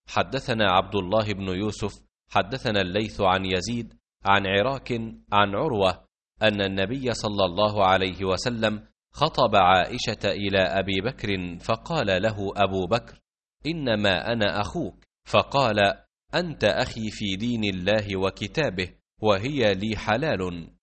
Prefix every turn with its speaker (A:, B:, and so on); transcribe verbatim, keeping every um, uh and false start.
A: حدثنا عبد الله بن يوسف حدثنا الليث عن يزيد عن عراك عن عروة أن النبي صلى الله عليه وسلم خطب عائشة إلى أبي بكر فقال له أبو بكر: إنما أنا أخوك. فقال: أنت أخي في دين الله وكتابه، وهي لي حلال.